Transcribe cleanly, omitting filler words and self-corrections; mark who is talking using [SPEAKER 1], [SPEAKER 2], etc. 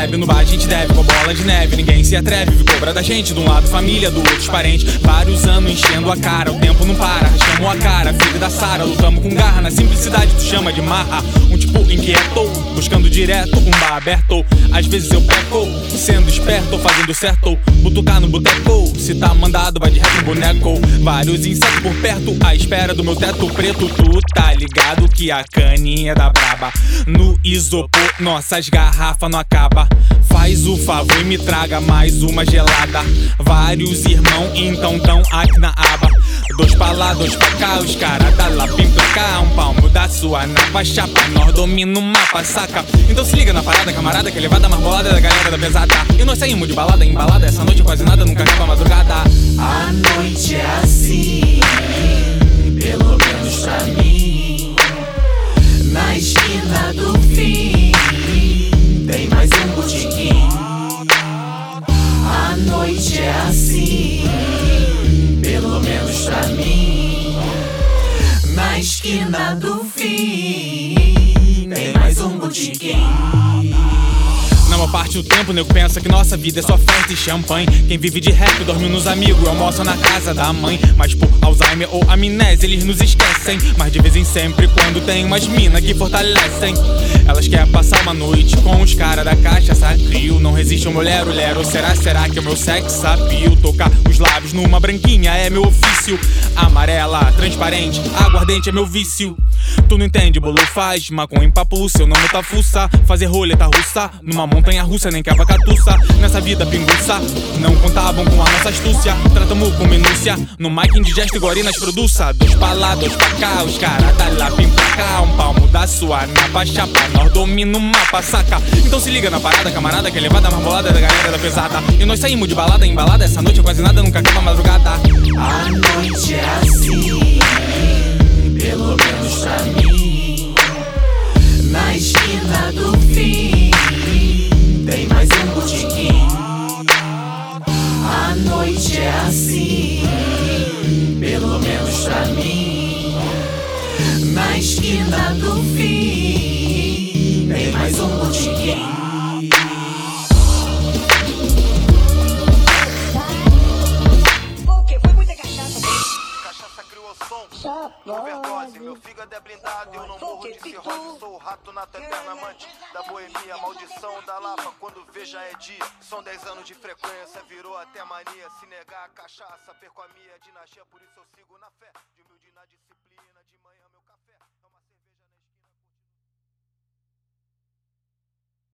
[SPEAKER 1] bebe no bar, a gente deve com bola de neve. Ninguém se atreve, vi cobra da gente. De um lado família, do outro os parentes. Vários anos enchendo a cara, o tempo não para. Chamou a cara, filho da Sara. Lutamos com garra, na simplicidade tu chama de marra. Um tipo inquieto, buscando direto um bar aberto. Às vezes eu peco, sendo esperto, fazendo certo. Butucar no boteco, se tá mandado vai de reto no boneco. Vários insetos por perto, à espera do meu teto preto. Tu tá ligado que a caninha da braba. No isopor, nossas garrafas não acaba. Faz o favor e me traga mais uma gelada. Vários irmãos então tão aqui na aba. Dois pra lá, dois pra cá, os caras da lá vem pra cá. Um palmo da sua nava chapa, nós domina o mapa, saca? Então se liga na parada, camarada, que levada mais bolada da galera da pesada. E nós saímos de balada em balada, essa noite quase nada, nunca acaba a madrugada.
[SPEAKER 2] A noite é assim, pelo menos pra mim. Na esquina do fim tem mais um botequim. A noite é assim, pelo menos pra mim. Na esquina do fim tem mais um botequim.
[SPEAKER 1] Na maior parte do tempo, o nego pensa que nossa vida é só festa e champanhe. Quem vive de rap dorme nos amigos e almoça na casa da mãe. Mas por Alzheimer ou amnésia eles nos esquecem. Mas de vez em sempre quando tem umas mina que fortalecem. Elas querem passar uma noite com os caras da caixa sacrio. Não resiste ao meu lero-lero, será que é o meu sex appeal? Tocar os lábios numa branquinha é meu ofício. Amarela, transparente, aguardente é meu vício. Tu não entende, bolo faz maconha em papo, seu nome tá fuça. Fazer roleta russa numa montanha russa, nem que a vacatuça. Nessa vida pinguça, não contavam com a nossa astúcia. Tratamos com minúcia, no mic indigesto e gorinas produça. Dois pra lá, dois pra cá, os caras da lá vem pra cá. Um palmo da sua napa chapa, nós domina o mapa, saca? Então se liga na parada, camarada, que é levada mais bolada da galera da pesada. E nós saímos de balada em balada, essa noite quase nada, nunca acaba a madrugada.
[SPEAKER 2] A noite é assim, pelo menos pra mim. Na esquina do fim tem mais um botequim. A noite é assim, pelo menos pra mim. Na esquina do fim tem mais um botequim.
[SPEAKER 3] Overdose, meu fígado é blindado, eu não morro de cirrose. Sou o rato na tua eterna amante da boemia, maldição da lapa quando veja é dia. São 10 anos de frequência, virou até mania. Se negar a cachaça, perco a minha dinastia, por isso eu sigo na fé.